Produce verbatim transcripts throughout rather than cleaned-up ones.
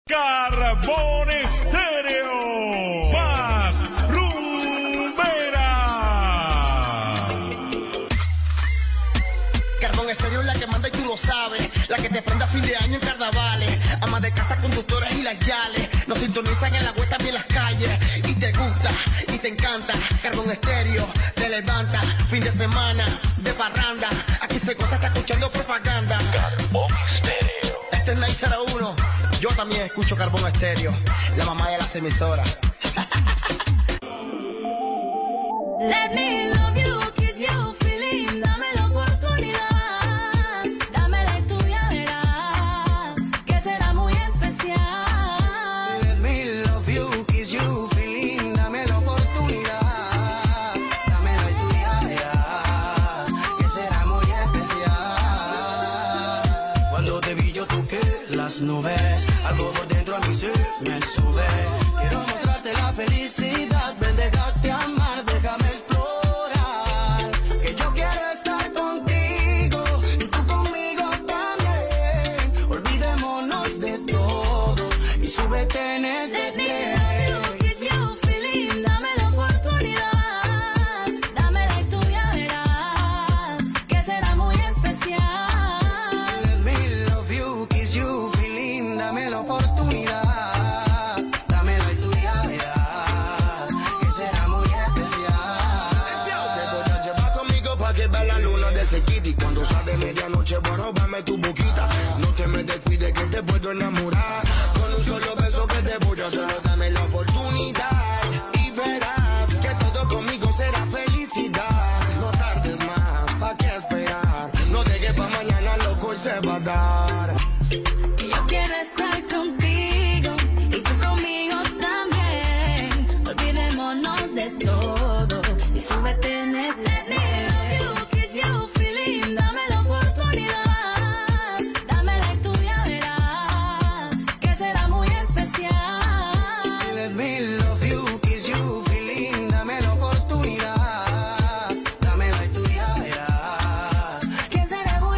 Carbón Estéreo, más rumbera. Carbón Estéreo es la que manda y tú lo sabes, la que te prende a fin de año en carnavales, amas de casa, conductores y las yales, nos sintonizan en la web también en las calles, y te gusta, y te encanta, Carbón Estéreo, te levanta, fin de semana, de parranda, aquí se goza, está escuchando propaganda. Carbón Estéreo. Este es Night cero uno. Yo también escucho Carbón Estéreo, la mamá de las emisoras. Let me love you, kiss you, feeling, dame la oportunidad, dámela y tú ya verás que será muy especial. Let me love you, kiss you, feeling, dame la oportunidad, dámela y tú ya verás que será muy especial. Cuando te vi yo toqué las nubes, algo por dentro a mí se me sube. Quiero mostrarte la felicidad, ven, déjate amar, déjame explorar. Que yo quiero estar contigo y tú conmigo también. Olvidémonos de todo y súbete en este Let me tren. love you, kiss you, feeling, dame la oportunidad, dámela y tú ya verás que será muy especial. Let me love you, kiss you, feeling, dame la oportunidad. Dámela y tú ya verás que será muy especial. Te voy a llevar conmigo pa' que vea la luna de cerquita. Y cuando sea de medianoche, bueno, dame tu boquita. No te me descuides que te puedo enamorar. Con un solo beso que te voy a hacer, solo dame la oportunidad. Y verás que todo conmigo será felicidad. No tardes más, ¿pa' qué esperar? No dejes pa' mañana, loco, y se va a dar. Yo quiero estar contigo y tú conmigo también. Olvidémonos de todo y súbete en este tren. Let me love you, kiss you, feeling, dame la oportunidad, dámela y tú ya verás que será muy especial. Let me love you, kiss you, feeling, dame la oportunidad. Dámela y tú ya verás. Que será muy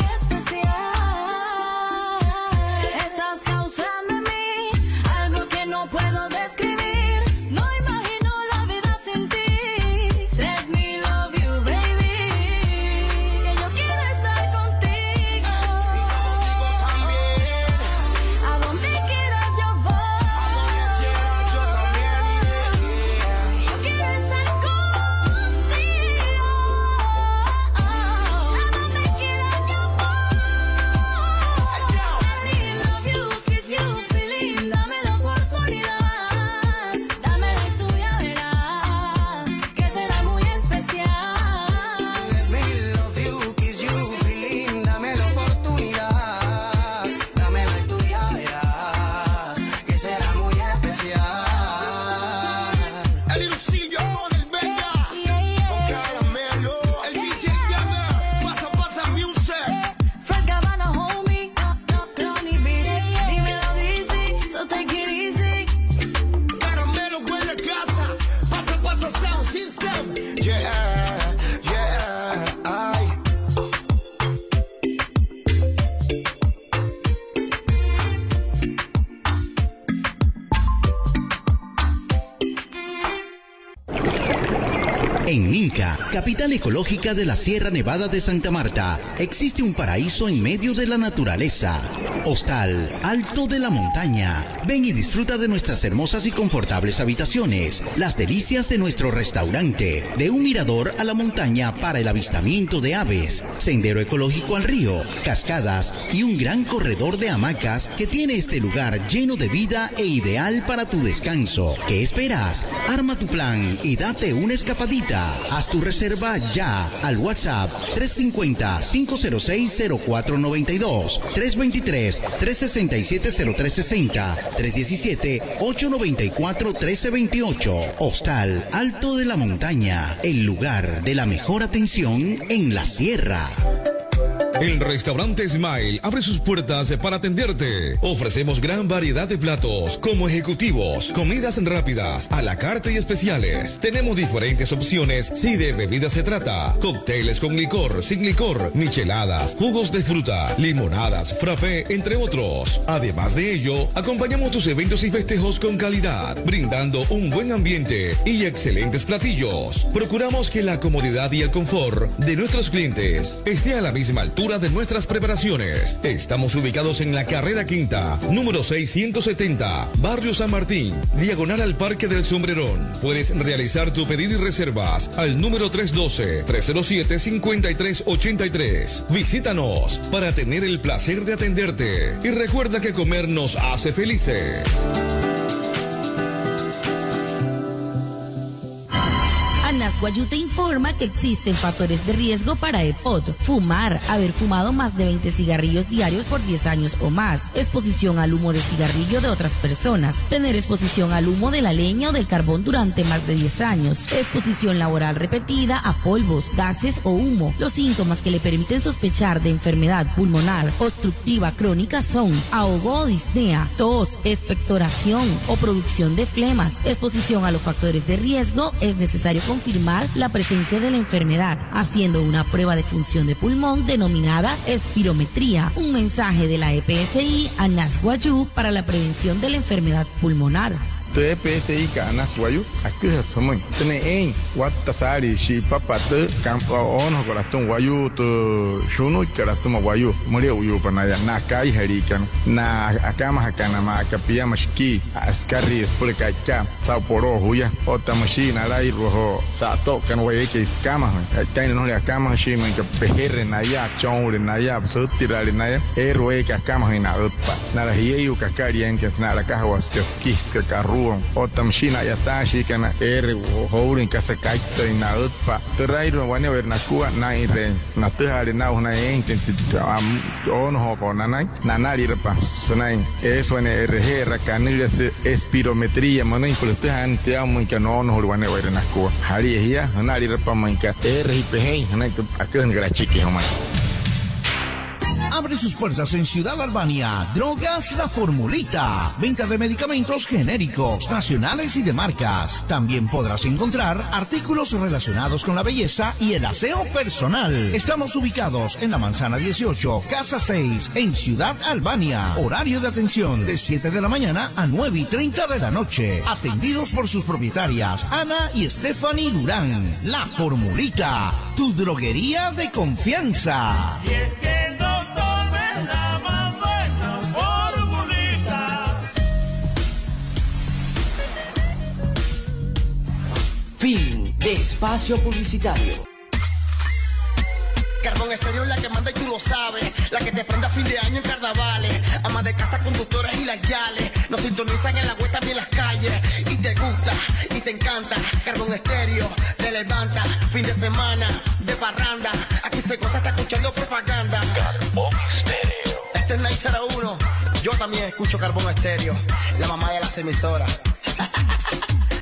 especial. Estás causando en mí algo que no puedo describir. No imagino la vida sin ti. Let me love you, baby. Que yo quiero estar contigo. Y yo contigo también. A donde quieras yo voy. Quieras yo también. Yo quiero estar contigo. A donde quieras yo voy. Let me love you, kiss you, feeling, dame la oportunidad, dámela y tú ya verás que será muy especial. Let me love you, kiss you, feeling, dame la oportunidad. Dámela y tú ya verás que será muy especial. El Lucillo con el Venga, Yeah, yeah. con Caramelo, el D J Diana, pasa, pasa music. Frank Cabana, homie, no, no, Ronnie B. Dímelo, Dizzy, so take it easy. Caramelo huele a casa, pasa, pasa sound system. Yeah, yeah, ay. En Minca, capital ecológica de la Sierra Nevada de Santa Marta, existe un paraíso en medio de la naturaleza. Hostal Alto de la Montaña. Ven y disfruta de nuestras hermosas y confortables habitaciones, las delicias de nuestro restaurante, de un mirador a la montaña para el avistamiento de aves, sendero ecológico al río, cascadas y un gran corredor de hamacas que tiene este lugar lleno de vida e ideal para tu descanso. ¿Qué esperas? Arma tu plan y date una escapadita. Haz tu reserva ya al WhatsApp tres cinco cero, cinco cero seis, cero cuatro nueve dos, tres dos tres, tres seis siete, cero tres seis cero, tres uno siete, ocho nueve cuatro, uno tres dos ocho. Hostal Alto de la Montaña, el lugar de la mejor atención en la sierra. El restaurante Smile abre sus puertas para atenderte. Ofrecemos gran variedad de platos, como ejecutivos, comidas rápidas, a la carta y especiales. Tenemos diferentes opciones si de bebidas se trata. Cócteles con licor, sin licor, micheladas, jugos de fruta, limonadas, frappé, entre otros. Además de ello, acompañamos tus eventos y festejos con calidad, brindando un buen ambiente y excelentes platillos. Procuramos que la comodidad y el confort de nuestros clientes esté a la misma altura de nuestras preparaciones. Estamos ubicados en la carrera quinta, número seiscientos setenta, Barrio San Martín, diagonal al Parque del Sombrerón. Puedes realizar tu pedido y reservas al número tres uno dos, tres cero siete, cinco tres ocho tres. Visítanos para tener el placer de atenderte. Y recuerda que comer nos hace felices. Anasguayú te informa que existen factores de riesgo para E P O D. Fumar, haber fumado más de veinte cigarrillos diarios por diez años o más, exposición al humo de cigarrillo de otras personas, tener exposición al humo de la leña o del carbón durante más de diez años, exposición laboral repetida a polvos, gases o humo. Los síntomas que le permiten sospechar de enfermedad pulmonar obstructiva crónica son ahogo o disnea, tos, expectoración o producción de flemas. Exposición a los factores de riesgo, es necesario confirmar la presencia de la enfermedad haciendo una prueba de función de pulmón denominada espirometría. Un mensaje de la E P S I Anasguayú para la prevención de la enfermedad pulmonar. E P S I ka Anasguayú akha samang sene en watasari shi papate kam ono koratun wayu to shuno karatuma wayu mure uyu panaya na kai harikan na akama hakana ma akapia mashki askari spulka ka saporo huya ota machina rai roho sa to kan waye ke skama kai no le akama shi man ka peherre na ya chonre na ya sutirale na ya eroe ka akama hina upa na la hiyu ka karien ke na la kahwas ke skis ka karu Ota machina ya tashi kana ere hourin kasa kaita na utpa terairo wane ver na kua na ire na tehari na una ente am ono hoko na na na nari repa sanai eso ene rg rakanilya espirometría mano impulste ante amo que no no wane ver na kua hari hia nari repa manka riph na akan gra chique hombre. Abre sus puertas en Ciudad Albania, Drogas La Formulita, venta de medicamentos genéricos, nacionales y de marcas. También podrás encontrar artículos relacionados con la belleza y el aseo personal. Estamos ubicados en la Manzana dieciocho, Casa seis, en Ciudad Albania. Horario de atención de siete de la mañana a nueve y treinta de la noche. Atendidos por sus propietarias, Ana y Stephanie Durán. La Formulita, tu droguería de confianza. Y es que el doctor me la mandó esta formulita. Fin de espacio publicitario. Carbón Estéreo es la que manda y tú lo sabes. La que te prende a fin de año en carnavales. Ama de casa, conductores y las yales. Nos sintonizan en la web también en las calles. Y te gusta, y te encanta. Carbón Estéreo, te levanta. Fin de semana, de parranda. Aquí se goza, está escuchando propaganda. Carbón Estéreo. Este es Night cero uno. Yo también escucho Carbón Estéreo. La mamá de las emisoras.